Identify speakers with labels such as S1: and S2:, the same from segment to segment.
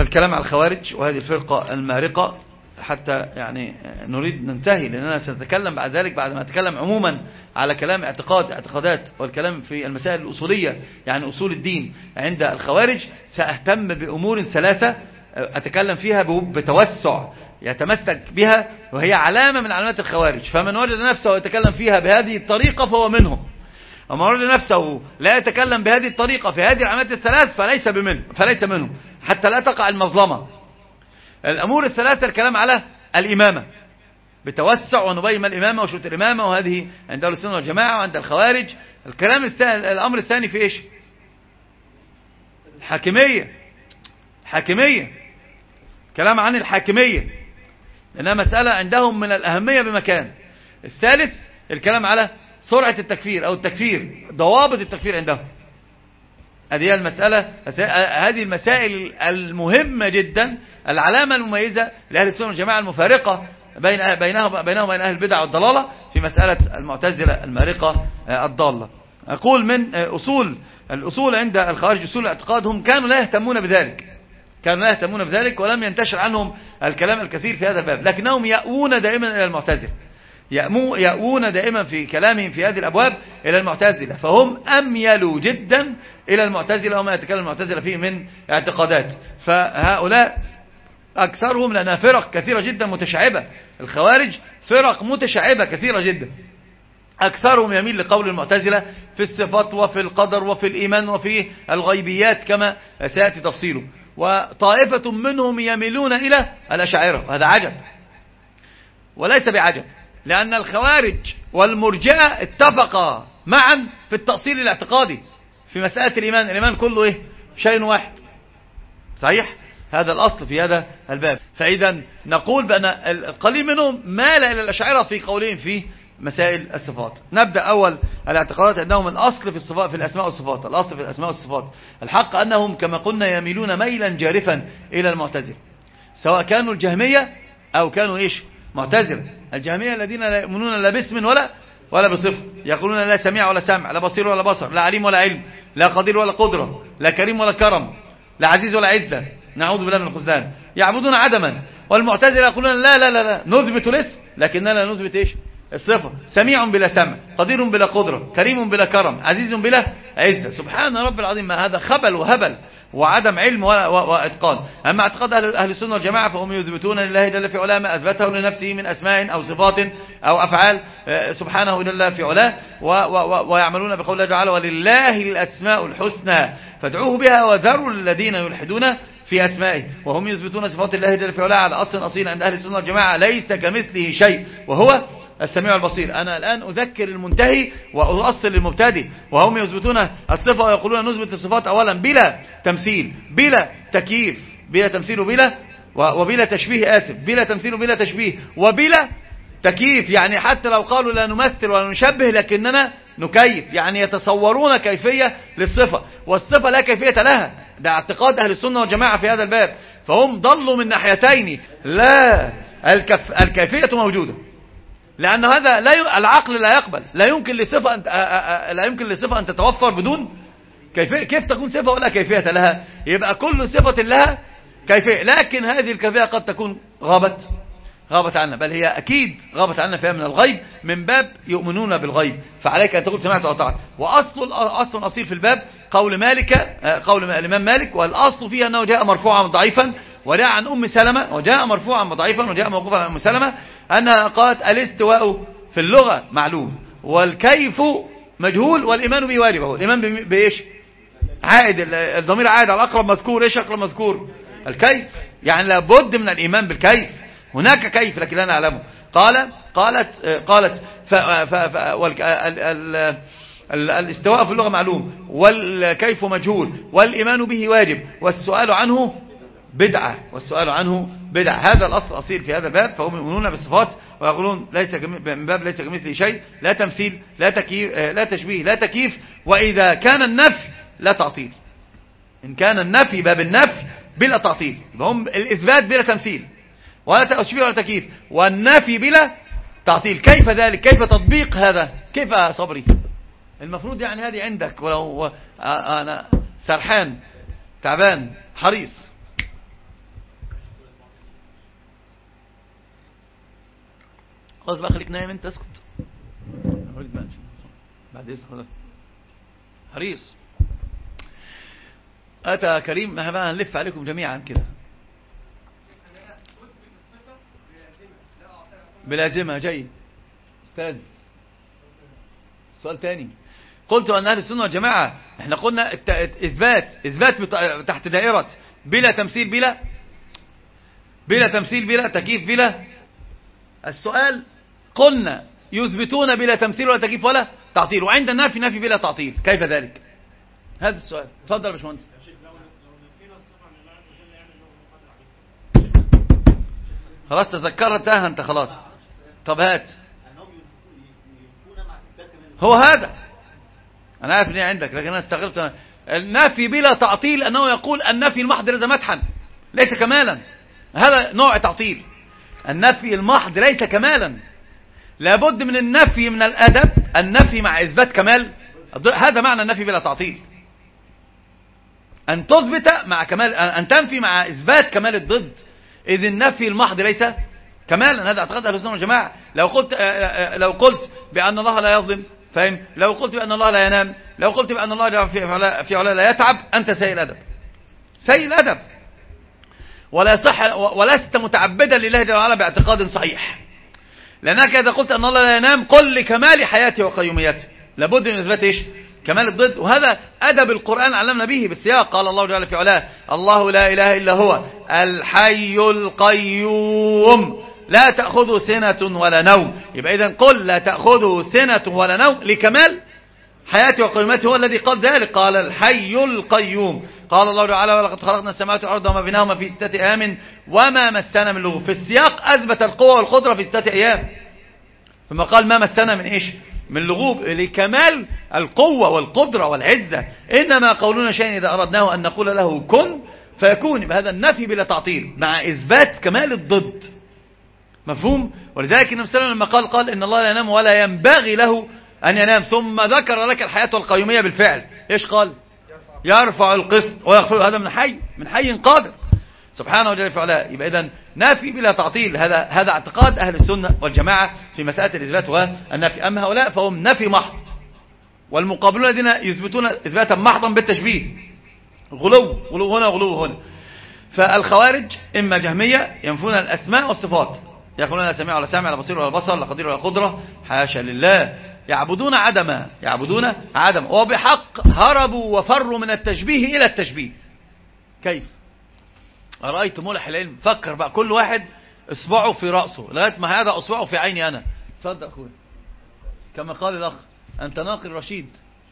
S1: الكلام على الخوارج وهذه الفرقة المارقة حتى يعني نريد ننتهي، لأننا سنتكلم بعد ذلك بعد ما أتكلم عموما على كلام اعتقادات والكلام في المسائل الأصولية يعني أصول الدين عند الخوارج. سأهتم بأمور ثلاثة أتكلم فيها بتوسع يتمسك بها، وهي علامة من علامات الخوارج. فمن وجد نفسه يتكلم فيها بهذه الطريقة فهو منهم، ومن وجد نفسه لا يتكلم بهذه الطريقة في هذه العلامات الثلاث فليس منهم، حتى لا تقع المظلمة. الأمور الثلاثة الكلام على الإمامة بتوسع، ونبين ما الإمامة وشروط الإمامة، وهذه عند أهل السنة والجماعة وعند الخوارج. الأمر الثاني في إيش؟ الحاكمية، كلام عن الحاكمية لأنها مسألة عندهم من الأهمية بمكان. الثالث الكلام على سرعة التكفير أو التكفير، ضوابط التكفير عندهم. هذه المسائل المهمة جدا، العلامة المميزة لأهل السنة والجماعة المفارقة بينهم وبين أهل البدع والضلالة في مسألة المعتزلة المارقة الضالة. أقول من الأصول عند الخوارج أصول اعتقادهم كانوا لا يهتمون بذلك ولم ينتشر عنهم الكلام الكثير في هذا الباب، لكنهم يأوون دائما إلى المعتزلة، يأوون دائما في كلامهم في هذه الأبواب إلى المعتزلة، فهم أميلوا جدا إلى المعتزلة وما يتكلم المعتزلة فيه من اعتقادات. فهؤلاء أكثرهم لأنها فرق كثيرة جدا متشعبة، الخوارج فرق متشعبة كثيرة جدا، أكثرهم يميل لقول المعتزلة في الصفات وفي القدر وفي الإيمان وفي الغيبيات كما سيأتي تفصيله، وطائفة منهم يميلون إلى الأشاعرة. وهذا عجب وليس بعجب، لأن الخوارج والمرجئة اتفقا معا في التأصيل الاعتقادي في مسألة الإيمان كله إيه؟ شيء واحد، صحيح؟ هذا الأصل في هذا الباب. فإذا نقول بأن القليل منهم مال إلى الأشاعرة في قولهم في مسائل الصفات. نبدأ أول الاعتقادات عندهم الأصل في الصفات في الأسماء والصفات. الأصل في الأسماء والصفات الحق أنهم كما قلنا يميلون ميلا جارفا إلى المعتزلة، سواء كانوا الجهمية أو كانوا إيش؟ معتزلة. الجهمية الذين لا يؤمنون لا باسم ولا بصفة، يقولون لا سميع ولا سمع، لا بصير ولا بصر، لا عليم ولا علم، لا قدير ولا قدرة، لا كريم ولا كرم، لا عزيز ولا عزة، نعوذ بالله من الخذلان، يعبدون عدما. والمعتزلة يقولون لا نثبت الاسم لكننا لا نثبت ايش؟ الصفة. سميع بلا سمع، قدير بلا قدرة، كريم بلا كرم، عزيز بلا عزة. سبحان رب العظيم، ما هذا خبل وهبل وعدم علم واتقان. اما اعتقاد اهل السنه والجماعه فهم يثبتون لله جل في علاه ما اثبته لنفسه من اسماء او صفات او افعال سبحانه جل في علاه، ويعملون بقول الله تعالى ولله الاسماء الحسنى فادعوه بها وذروا الذين يلحدون في اسمائه. وهم يثبتون صفات الله جل في علاه على اصل اصيل عند اهل السنه والجماعه ليس كمثله شيء وهو السميع البصير. أنا الآن أذكر المنتهي وأؤصل المبتدئ. وهم يثبتون الصفة ويقولون نثبت الصفات أولا بلا تمثيل بلا تكييف، بلا تمثيل وبلا تشبيه، بلا تمثيل وبلا تشبيه وبلا تكييف، يعني حتى لو قالوا لا نمثل ولا نشبه لكننا نكيف، يعني يتصورون كيفية للصفة والصفة لا كيفية لها. ده اعتقاد أهل السنة والجماعة في هذا الباب. فهم ضلوا من ناحيتين، لا الكيفية موجودة، لأن هذا العقل لا يقبل، لا يمكن لصفة أن تتوفر بدون كيفية. كيف تكون صفة ولا كيفية لها؟ يبقى كل صفة لها كيفية، لكن هذه الكيفية قد تكون غابت عنا، بل هي أكيد غابت عنا فيها من الغيب، من باب يؤمنون بالغيب. فعليك أن تقول سمعت وأطعت. وأصل أصيل في الباب قول الإمام مالك، والأصل فيها أنه جاء مرفوعا ضعيفا وجاء عن أم سلمة، وجاء مرفوعا ضعيفا وجاء موقوفا عن أم سلمة أنها قالت الاستواء في اللغة معلوم والكيف مجهول والإيمان به واجب. هو الإيمان بإيش؟ عائد، الضمير عائد على أقرب مذكور. إيش أقرب مذكور؟ الكيف، يعني لابد من الإيمان بالكيف. هناك كيف لكن لا نعلمه. قالت الاستواء في اللغة معلوم والكيف مجهول والإيمان به واجب والسؤال عنه بدعة. هذا الأصل أصيل في هذا الباب. فهم يؤمنون بالصفات ويقولون من باب ليس كمثله شيء، لا تمثيل لا تكييف لا تشبيه لا تكييف. وإذا كان النفي لا تعطيل، إن كان النفي باب النفي بلا تعطيل، هم الإثبات بلا تمثيل ولا تشبيه ولا تكييف، والنفي بلا تعطيل. كيف ذلك؟ كيف تطبيق هذا؟ كيف صبري؟ المفروض يعني هذه عندك، ولو أنا سرحان تعبان حريص خلاص بقى خليك نايم انت، اسكت. بعد اذن حريص. اتى كريم بقى هنلف عليكم جميعا كده. بلازمها. جيد استاذ. سؤال تاني. قلت ان اهل السنه والجماعه احنا قلنا اثبات تحت دائره بلا تمثيل، بلا تمثيل، بلا تكييف، بلا. السؤال قلنا يثبتون بلا تمثيل ولا تكييف ولا تعطيل، وعند النفي نفي بلا تعطيل، كيف ذلك؟ هذا السؤال. اتفضل يا باشمهندس. خلاص تذكرتها انت خلاص. طب هات. هو هذا انا عارف ان هي عندك، لكن انا استغربت. النفي بلا تعطيل انه يقول النفي المحض ليس مدحا ليس كمالا، هذا نوع تعطيل. النفي المحض ليس كمالا، لابد من النفي من الادب، النفي مع اثبات كمال، هذا معنى النفي بلا تعطيل. ان تثبت مع كمال، ان تنفي مع اثبات كمال الضد. اذ النفي المحض ليس كمالا، هذا اعتقاد اهل السنه والجماعه. لو قلت بان الله لا يظلم، فاهم؟ لو قلت بان الله لا ينام، لو قلت بان الله في علا لا يتعب، انت سيء الادب، سيء الادب، ولا صح، ولست متعبدا لله جل وعلا باعتقاد صحيح. لانك اذا قلت ان الله لا ينام، قل لكمال حياته وقيوميته، لابد من اثبات ايش؟ كمال الضد. وهذا ادب القران علمنا به بالسياق. قال الله جل في علاه: الله لا اله الا هو الحي القيوم لا تأخذه سنة ولا نوم. يبقى إذن قل لا تأخذه سنة ولا نوم لكمال حياته وقيومته، هو الذي قال ذلك، قال الحي القيوم. قال الله تعالى: ولقد خلقنا السماوات والأرض وما بينهما في 6 أيام وما مسنا من لغوب. في السياق أثبت القوة والقدرة في 6 أيام، ثم قال ما مسنا من إيش؟ من لغوب، لكمال القوة والقدرة والعزة. إنما قولنا شيء إذا أردناه أن نقول له كن فيكون. بهذا النفي بلا تعطيل مع إثبات كمال الضد، مفهوم؟ ولذلك النبي صلى الله عليه وسلم لما قال إن الله لا ينام ولا ينبغي له أن ينام، ثم ذكر لك الحياة والقيومية بالفعل، إيش قال؟ يرفع القسط ويخفض. هذا من حي قادر سبحانه وجل في علاه. يبقى إذن نافي بلا تعطيل، هذا اعتقاد أهل السنة والجماعة في مسألة الإثبات والنفي. أما هؤلاء فهم نفي محض، والمقابلون الذين يثبتون إثباتا محضا بالتشبيه، غلو هنا وغلو هنا. فالخوارج إما جهمية ينفون الأسماء والصفات، يقولون لا سميع ولا سامع، لا بصير ولا بصر، لا قدير ولا قدرة، حاشا لله. يعبدون عدما، وبحق هربوا وفروا من التشبيه إلى التشبيه. كيف؟ أرأيت ملح العلم؟ فكر بقى، كل واحد اصبعه في رأسه لغاية ما هذا اصبعه في عيني أنا. تفضل أخوي، كما قال الأخ أنت ناقل رشيد.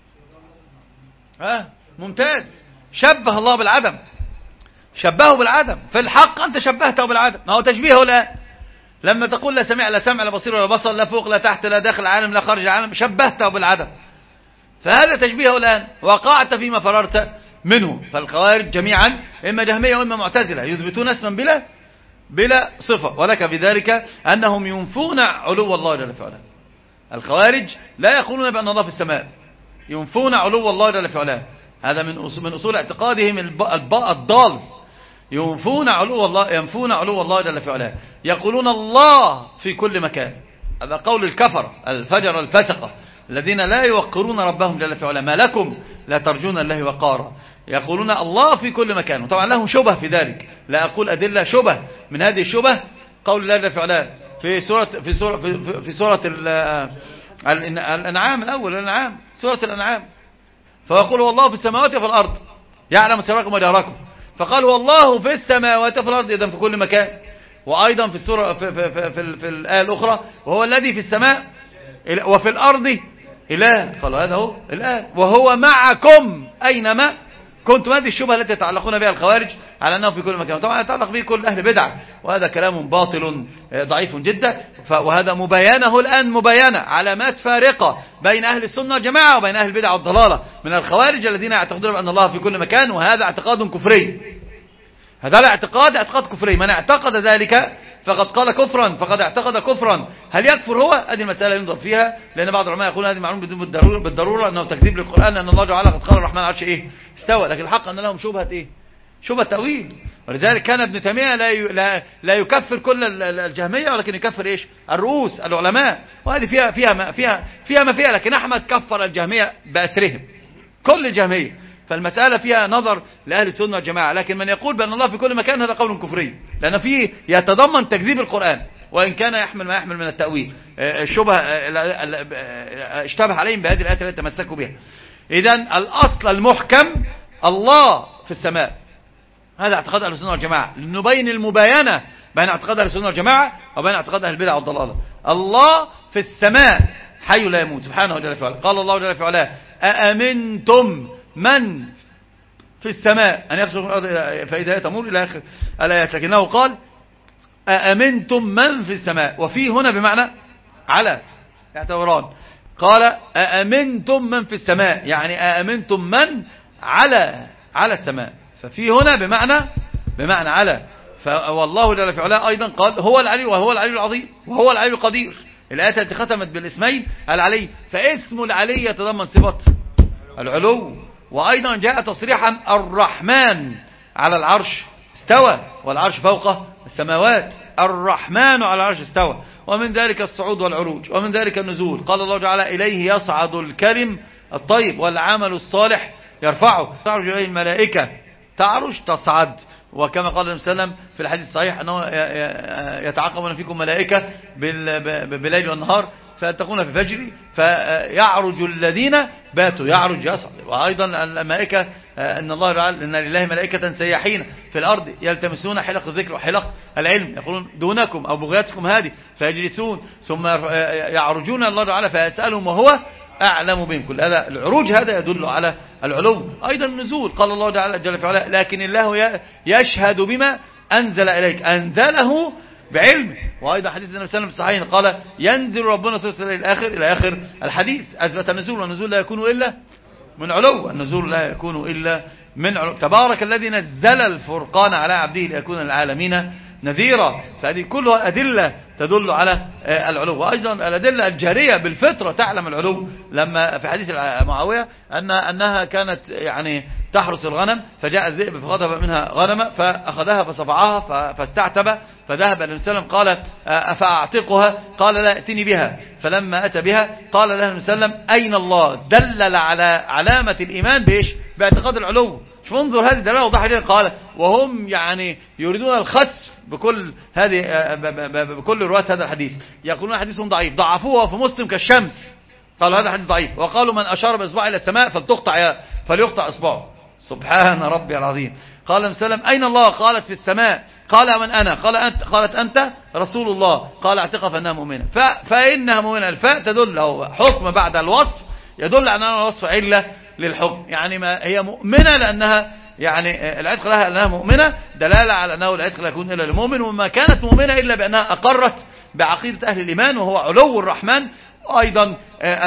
S1: ممتاز. شبه الله بالعدم، شبهه بالعدم. في الحق أنت شبهته بالعدم، ما هو تشبيهه الآن. لما تقول لا سمع لا سمع لا بصير ولا بصر، لا فوق لا تحت لا داخل العالم لا خارج العالم، شبهته بالعدم، فهذا تشبيهه الآن، وقعت فيما فررت منه. فالخوارج جميعا إما جهمية وإما معتزلة، يثبتون اسما بلا صفة، ولك في ذلك أنهم ينفون علو الله جل وعلا. الخوارج لا يقولون بأن الله في السماء، ينفون علو الله جل وعلا. هذا من أصول اعتقادهم الضال. ينفون علو الله جل وعلا، يقولون الله في كل مكان. هذا قول الكفر الفجر الفسقة الذين لا يوقرون ربهم جل وعلا. ما لكم لا ترجون الله وقارا. يقولون الله في كل مكان، وطبعا لهم شبه في ذلك، لا أقول أدلة، شبه. من هذه الشبه قول الله جل وعلا في سورة الأنعام، الأنعام، سورة الأنعام، فيقول هو الله في السماوات وفي الأرض يعلم سركم وجهركم، فقال هو الله في السماوات وفي الأرض، إذن في كل مكان. وأيضا في السورة في الآية الأخرى وهو الذي في السماء وفي الأرض إله، قالوا هذا هو الآن، وهو معكم أينما كنتم. هذه الشبهة التي يتعلقون بها الخوارج على أنه في كل مكان، طبعا يتعلق به كل أهل بدعة، وهذا كلام باطل ضعيف جدا. وهذا مبينه الآن، مبينة علامات فارقة بين أهل السنة والجماعة وبين أهل البدع والضلالة من الخوارج الذين يعتقدون بأن الله في كل مكان، وهذا اعتقاد كفري. هذا الاعتقاد اعتقاد كفري، من اعتقد ذلك فقد قال كفرا، فقد اعتقد كفرا. هل يكفر هو؟ هذه المسألة ينظر فيها، لأن بعض العلماء يقول هذه معلوم بالضرورة أنه تكذيب للقرآن، لأن الله تعالى قد قال الرحمن على العرش استوى. لكن الحق أن لهم شبهة شبهة تأويل. ولذلك كان ابن تيمية لا يكفر كل الجهمية، ولكن يكفر ايش؟ الرؤوس العلماء، وهذه فيها ما فيها. لكن أحمد كفر الجهمية بأسرهم، كل الجهمية. فالمسألة فيها نظر لأهل السنة والجماعة. لكن من يقول بأن الله في كل مكان هذا قول كفري، لأن فيه يتضمن تكذيب القرآن، وإن كان يحمل ما يحمل من التأويل. الشبهة اشتبه عليهم بهذه الآيات التي تمسكوا بها. إذن الأصل المحكم الله في السماء، هذا اعتقاد أهل السنة والجماعة، لنبين المباينة بين اعتقاد أهل السنة والجماعة وبين اعتقاد أهل البدع والضلالة. الله في السماء حي لا يموت سبحانه جل في علاه. قال الله جل في علاه: أأمنتم من في السماء أن يخسر الأرض فإذا هي تمور إلى آخر الآيات. لكنه قال: أأمنتم من في السماء، وفي هنا بمعنى على يعتبران. قال: أأمنتم من في السماء، يعني أأمنتم من على السماء. ففي هنا بمعنى على. والله جل في علاه أيضا قال: هو العلي وهو العلي العظيم وهو العلي القدير. الآية التي ختمت بالاسمين العلي، فاسم العلي يتضمن صفة العلو. وأيضا جاء تصريحا: الرحمن على العرش استوى والعرش فوق السماوات. الرحمن على العرش استوى. ومن ذلك الصعود والعروج، ومن ذلك النزول. قال الله تعالى: إليه يصعد الكلم الطيب والعمل الصالح يرفعه. تعرج إليه الملائكة، تعرج تصعد. وكما قال النبي صلى الله عليه وسلم في الحديث الصحيح أنه يتعاقبون فيكم ملائكة بالليل والنهار، فيلتقون في فجر فيعرج الذين باتوا، يعرج يصعد. وأيضا الملائكة أن الله تعالى إن لله ملائكة سياحين في الأرض يلتمسون حلق الذكر وحلق العلم، يقولون دونكم أو بغياتكم هذه، فيجلسون ثم يعرجون الله تعالى فيسألهم وهو أعلم بهم. كل هذا العروج هذا يدل على العلو. أيضا النزول، قال الله تعالى جل في علاه: لكن الله يشهد بما أنزل إليك، أنزله بعلمه. وأيضا حديث النبي صلى الله عليه وسلم قال: ينزل ربنا إلى آخر الحديث، أثبت النزول. والنزول لا يكون إلا من علو، النزول لا يكون إلا من علو. تبارك الذي نزل الفرقان على عبده ليكون للعالمين نذيرا. فهذه كلها أدلة تدل على العلو. وأيضا الأدلة الجارية بالفطرة تعلم العلو. لما في حديث معاوية أنها كانت يعني تحرس الغنم، فجاء الذئب فغضب منها غنمة فأخذها فصفعها فاستعتب، فذهب النبي صلى الله عليه وسلم قال: أفأعتقها؟ قال: لا، ائتني بها. فلما أتى بها قال له النبي صلى الله عليه وسلم: أين الله؟ دلل على علامة الإيمان بإيش؟ باعتقاد العلو. شوف انظر هذه دلالة وضحها جدا. قال: وهم يعني يريدون الخسف بكل هذه بكل رواة هذا الحديث، يقولون حديثهم ضعيف، ضعفوه في مسلم كالشمس، قالوا هذا حديث ضعيف. وقالوا: من أشار بإصبعه إلى السماء فليقطع إصبعه. سبحان ربي العظيم. قال النبي صلى الله عليه وسلم: أين الله؟ قالت: في السماء. قال: من أنا؟ قالت: أنت رسول الله. قال: اعتقها فإنها مؤمنة. فإنها مؤمنة، الفاء تدل هو حكم بعد الوصف، يدل على أن الوصف علة للحكم. يعني ما هي مؤمنة لأنها يعني العتق لها أنها مؤمنة، دلالة على أنه العتق لا يكون إلا للمؤمن. وما كانت مؤمنة إلا بأنها أقرت بعقيدة أهل الإيمان وهو علو الرحمن. أيضا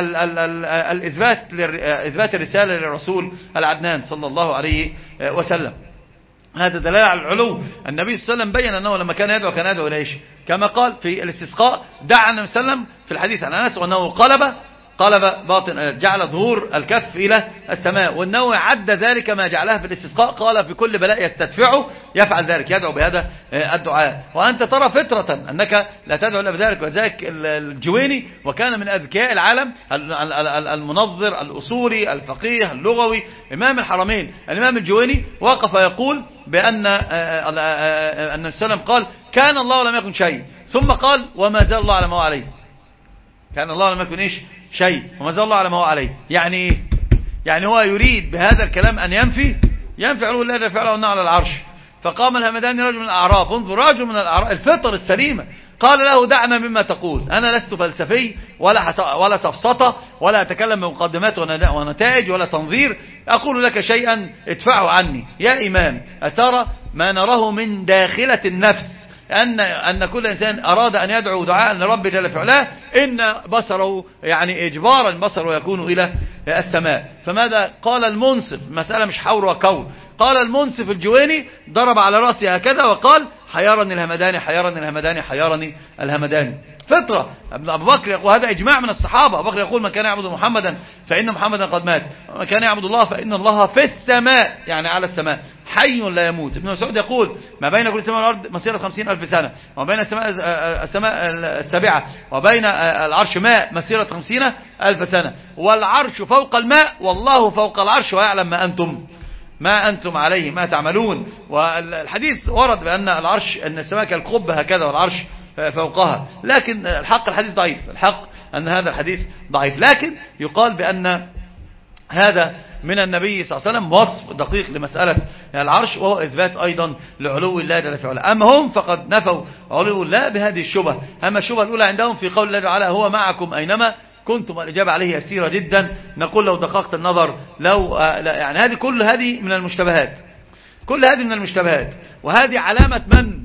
S1: إثبات الرسالة للرسول العدنان صلى الله عليه وسلم، هذا دلالة على العلو. النبي صلى الله عليه وسلم بين أنه لما كان يدعو إلى إيش؟ كما قال في الاستسقاء: دعا النبي صلى الله عليه وسلم في الحديث عن أنس وأنه قلب باطن، جعل ظهور الكف إلى السماء. وأنه عد ذلك ما جعلها في الاستسقاء، قال: في كل بلاء يستدفعه يفعل ذلك، يدعو بهذا الدعاء. وأنت ترى فطرة أنك لا تدعو إلا بذلك. وذلك الجويني، وكان من أذكياء العالم، المنظر الأصولي الفقيه اللغوي إمام الحرمين، الإمام الجويني، وقف يقول بأن النبي صلى الله عليه وسلم قال: كان الله لم يكن شيء، ثم قال: وما زال الله على ما هو عليه. كان الله لم يكن إيش؟ شيء، وما زال الله على ما هو عليه. يعني إيه؟ يعني هو يريد بهذا الكلام أن ينفي علو الله جل وعلا وأنه على العرش. فقام الهمداني رجل من الأعراب، انظر، رجل من الأعراب الفطر السليمة، قال له: دعنا مما تقول، أنا لست فلسفي ولا سفسطة ولا أتكلم بمقدمات ونتائج ولا تنظير، أقول لك شيئا ادفعه عني يا إمام. أترى ما نراه من داخلة النفس أن كل إنسان أراد أن يدعو دعاء لرب جل في علاه، إن بصره يعني إجبارا بصره يكون إلى السماء. فماذا قال المنصف؟ مسألة مش حور وكور. قال المنصف الجويني، ضرب على رأسه هكذا وقال: حيرني الهمداني، حيرني الهمداني، حيرني الهمداني. فطرة. أبو بكر يقول، هذا إجماع من الصحابة، أبو بكر يقول: من كان يعبد محمدا فإن محمدا قد مات، ومن كان يعبد الله فإن الله في السماء، يعني على السماء، حي لا يموت. ابن مسعود يقول ما بين كل سماء والأرض مسيرة 50,000 سنة، وما بين السماء السابعة وبين العرش ماء مسيرة 50,000 سنة، والعرش فوق الماء والله فوق العرش ويعلم ما أنتم عليه ما تعملون. والحديث ورد بأن العرش أن السماء كالقبة هكذا والعرش فوقها، لكن الحديث ضعيف. الحق أن هذا الحديث ضعيف، لكن يقال بأن هذا من النبي صلى الله عليه وسلم وصف دقيق لمسألة العرش، وهو إثبات أيضا لعلو الله جل وعلا. أما هم فقد نفوا علو الله بهذه الشبهة. أما الشبهة الأولى عندهم في قول الله تعالى هو معكم أينما كنتم، الإجابة عليه يسيرة جدا. نقول لو دققت النظر يعني كل هذه من المشتبهات، كل هذه من المشتبهات، وهذه علامة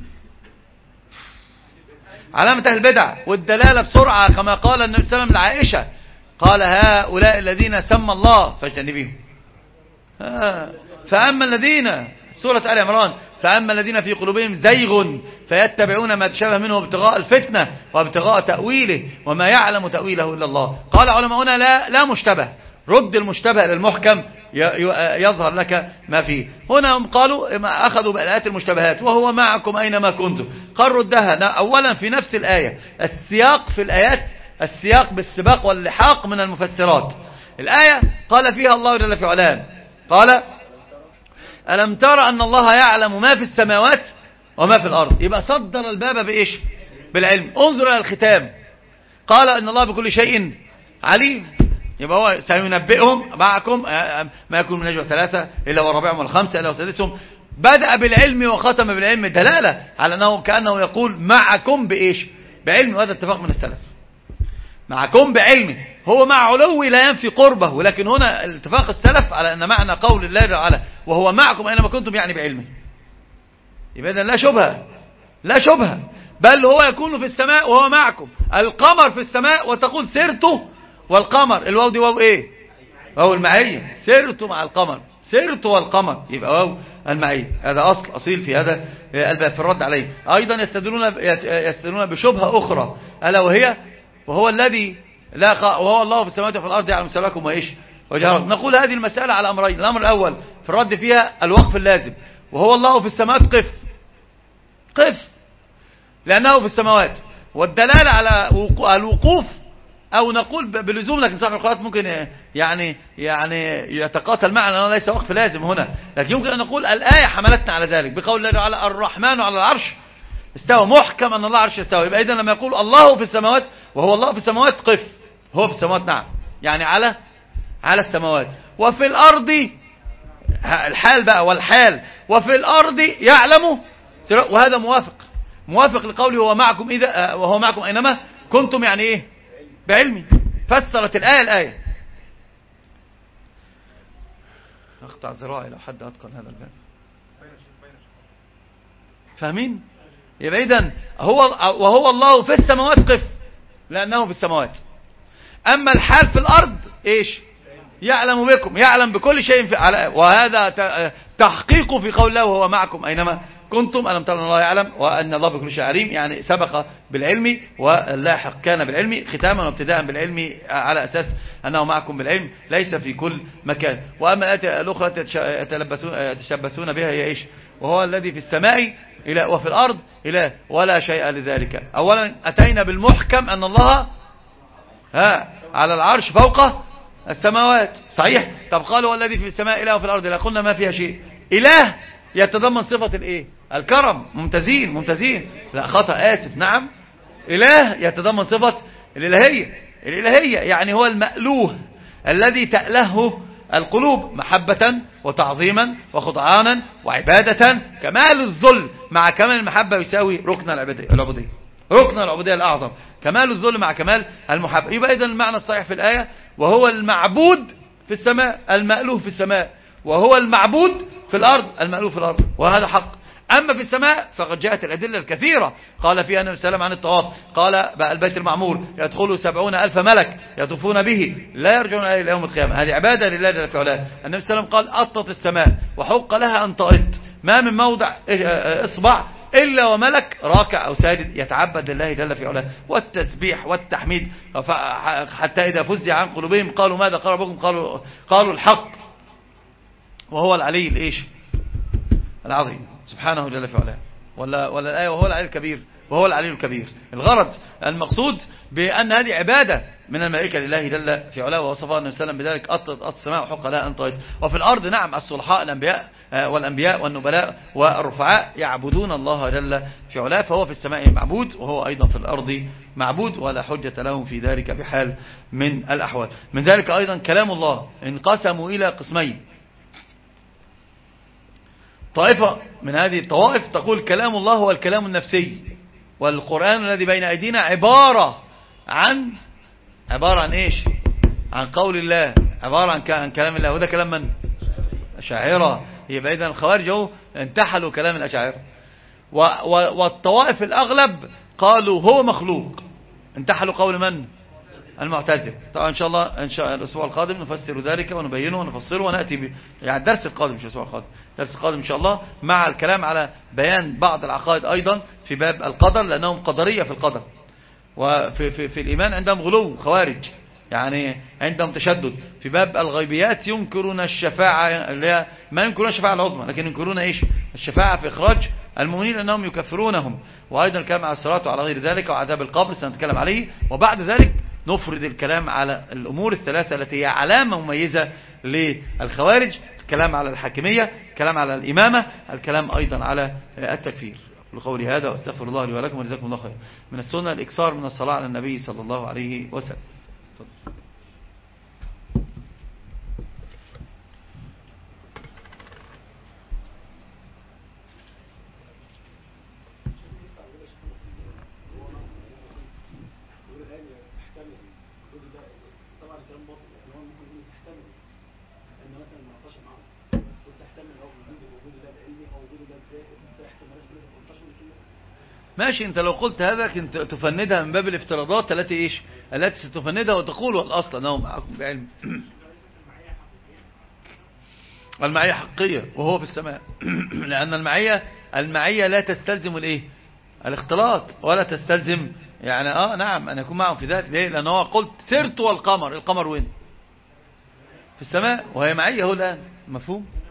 S1: علامة أهل البدع والدلالة بسرعة، كما قال النبي صلى الله عليه وسلم لعائشة قال هؤلاء الذين سمى الله فاجتنبيهم. فأما الذين سورة آل عمران فأما الذين في قلوبهم زيغ فيتبعون ما تشابه منه ابتغاء الفتنة وابتغاء تأويله وما يعلم تأويله إلا الله. قال علماؤنا لا مشتبه، رد المشتبه للمحكم يظهر لك ما فيه. هنا هم قالوا أخذوا بآيات المشتبهات وهو معكم أينما كنتم، قال ردها أولا في نفس الآية. السياق في الآيات السياق بالسباق واللحاق من المفسرات. الآية قال فيها الله جل في علام قال ألم ترى أن الله يعلم ما في السماوات وما في الأرض، يبقى صدر الباب بإيش؟ بالعلم. انظر إلى الختام قال إن الله بكل شيء عليم، يبقى هو سينبئهم معكم ما يكون من نجوى ثلاثة إلا ورابعهم والخمسة إلا وسادسهم. بدأ بالعلم وختم بالعلم، دلالة على أنه كأنه يقول معكم بإيش؟ بعلم. وهذا اتفاق من السلف، معكم بعلمه. هو مع علوه لا ينفي قربه، ولكن هنا اتفاق السلف على أن معنى قول الله تعالى وهو معكم أينما كنتم يعني بعلمه. يبقى لا شبهة، لا شبهة، بل هو يكون في السماء وهو معكم. القمر في السماء وتقول سرته والقمر، الواو دي واو ايه؟ واو المعية. سرت مع القمر، سرت والقمر، يبقى واو المعية. هذا أصيل في هذا الباب في الرد عليه. أيضا يستدلون بشبهة أخرى ألا وهو الذي وهو الله في السماوات وفي الأرض يعلم سركم وإيش وجهركم. نقول هذه المسألة على أمرين. الأمر الأول في الرد فيها الوقف اللازم، وهو الله في السماوات قف لأنه في السماوات، والدلالة على الوقوف أو نقول بلزوم، لكن صاحب القراءات ممكن يعني يتقاتل معنا أنه ليس وقف لازم هنا، لكن يمكن أن نقول الآية حملتنا على ذلك بقول الله تعالى الرحمن على العرش استوى، محكم أن الله عرش استوى. يبقى إذن لما يقول الله في السماوات وهو الله في السماوات قف، هو في السماوات نعم، يعني على السماوات. وفي الأرض الحال بقى والحال، وفي الأرض يعلم، وهذا موافق لقوله وهو معكم أينما كنتم، يعني إيه؟ بعلمي. فسرت الآية أقطع ذراعي لو حد أتقن هذا الباب. فاهمين؟ يبقى إذن وهو الله في السماوات قف لأنه في السماوات. أما الحال في الأرض إيش؟ يعلم بكم، يعلم بكل شيء وهذا تحقيق في قول الله وهو معكم أينما كنتم. ألم ترى أن الله يعلم وأن الله بكل شيء عليم، يعني سبق بالعلم واللاحق كان بالعلم، ختاما وابتداء بالعلم على أساس أنه معكم بالعلم ليس في كل مكان. وأما الآية الأخرى يتشبثون بها هي إيش؟ وهو الذي في السماء إله وفي الأرض إله ولا شيء لذلك. أولا أتينا بالمحكم أن الله على العرش فوق السماوات، صحيح. طب قالوا والذي في السماء إله وفي الأرض إله، قلنا ما فيها شيء. إله يتضمن صفة الإيه؟ الكرم. ممتازين. لا خطأ، آسف، نعم. إله يتضمن صفة الإلهية، يعني هو المألوه الذي تألهه القلوب محبة وتعظيما وخضعانا وعبادة. كمال الذل مع كمال المحبة يساوي ركن العبودية، ركن العبودية الأعظم. كمال الذل مع كمال المحبة. يبقى إذن المعنى الصحيح في الآية وهو المعبود في السماء المألوه في السماء، وهو المعبود في الأرض المألوه في الأرض، وهذا حق. أما في السماء فقد جاءت الأدلة الكثيرة. قال فيها النبي صلى الله عليه وسلم عن الطواف، قال البيت المعمور يدخل 70,000 ملك يطوفون به لا يرجعون إلى يوم القيامة. هذه عبادة لله جل في علاه. النبي صلى الله عليه وسلم قال أطت السماء وحق لها أن تأط، ما من موضع إصبع إلا وملك راكع أو ساجد يتعبد لله جل في علاه، والتسبيح والتحميد، حتى إذا فزع عن قلوبهم قالوا ماذا قال ربكم؟ قالوا الحق، وهو العلي العظيم سبحانه جل في علاه. ولا الآية وهو العلي الكبير، وهو العلي الكبير. الغرض المقصود بأن هذه عبادة من الملائكة لله جل في علاه، ووصفها النبي صلى الله عليه وسلم بذلك أطت السماء وحق لها أن طيب. وفي الأرض نعم الصلحاء الأنبياء والأنبياء والنبلاء والرفعاء يعبدون الله جل في علاه، فهو في السماء معبود وهو أيضا في الأرض معبود، ولا حجة لهم في ذلك بحال من الأحوال. من ذلك أيضا كلام الله انقسموا إلى قسمين. طائفة من هذه الطوائف تقول كلام الله هو الكلام النفسي، والقرآن الذي بين أيدينا عبارة عن إيش؟ عن قول الله، عبارة عن كلام الله. وده كلام من؟ أشاعرة. يبقى إذن الخوارج انتحلوا كلام الأشاعرة. والطوائف الأغلب قالوا هو مخلوق، انتحلوا قول من؟ المعتزلة. طبعا إن شاء الله الأسبوع القادم نفسر ذلك ونبينه ونفصله ونأتي يعني الدرس القادم، مش الأسبوع القادم، الدرس القادم إن شاء الله، مع الكلام على بيان بعض العقائد أيضا في باب القدر، لأنهم قدرية في القدر، وفي الإيمان عندهم غلو خوارج، يعني عندهم تشدد. في باب الغيبيات ينكرون الشفاعة، ما ينكرون الشفاعة العظمى، لكن ينكرون إيش؟ الشفاعة في إخراج المؤمنين، لأنهم يكفرونهم. وأيضا الكلام على الصراط وعلى غير ذلك وعذاب القبر سنتكلم عليه. وبعد ذلك نفرد الكلام على الأمور الثلاثة التي هي علامة مميزة للخوارج: الكلام على الحاكمية، الكلام على الإمامة، الكلام أيضا على التكفير. أقول قولي هذا وأستغفر الله لي ولكم وجزاكم الله خير. من السنة الإكثار من الصلاة على النبي صلى الله عليه وسلم. ماشي، انت لو قلت هذا كنت تفندها من باب الافتراضات التي ستفندها وتقول والاصل انه معكم بعلم. المعية حقية وهو في السماء. لان المعية لا تستلزم الاختلاط، ولا تستلزم يعني نعم ان يكون معهم في ذلك. ليه؟ لان هو قلت سرت والقمر، القمر وين؟ في السماء، وهي معية هو الان. مفهوم؟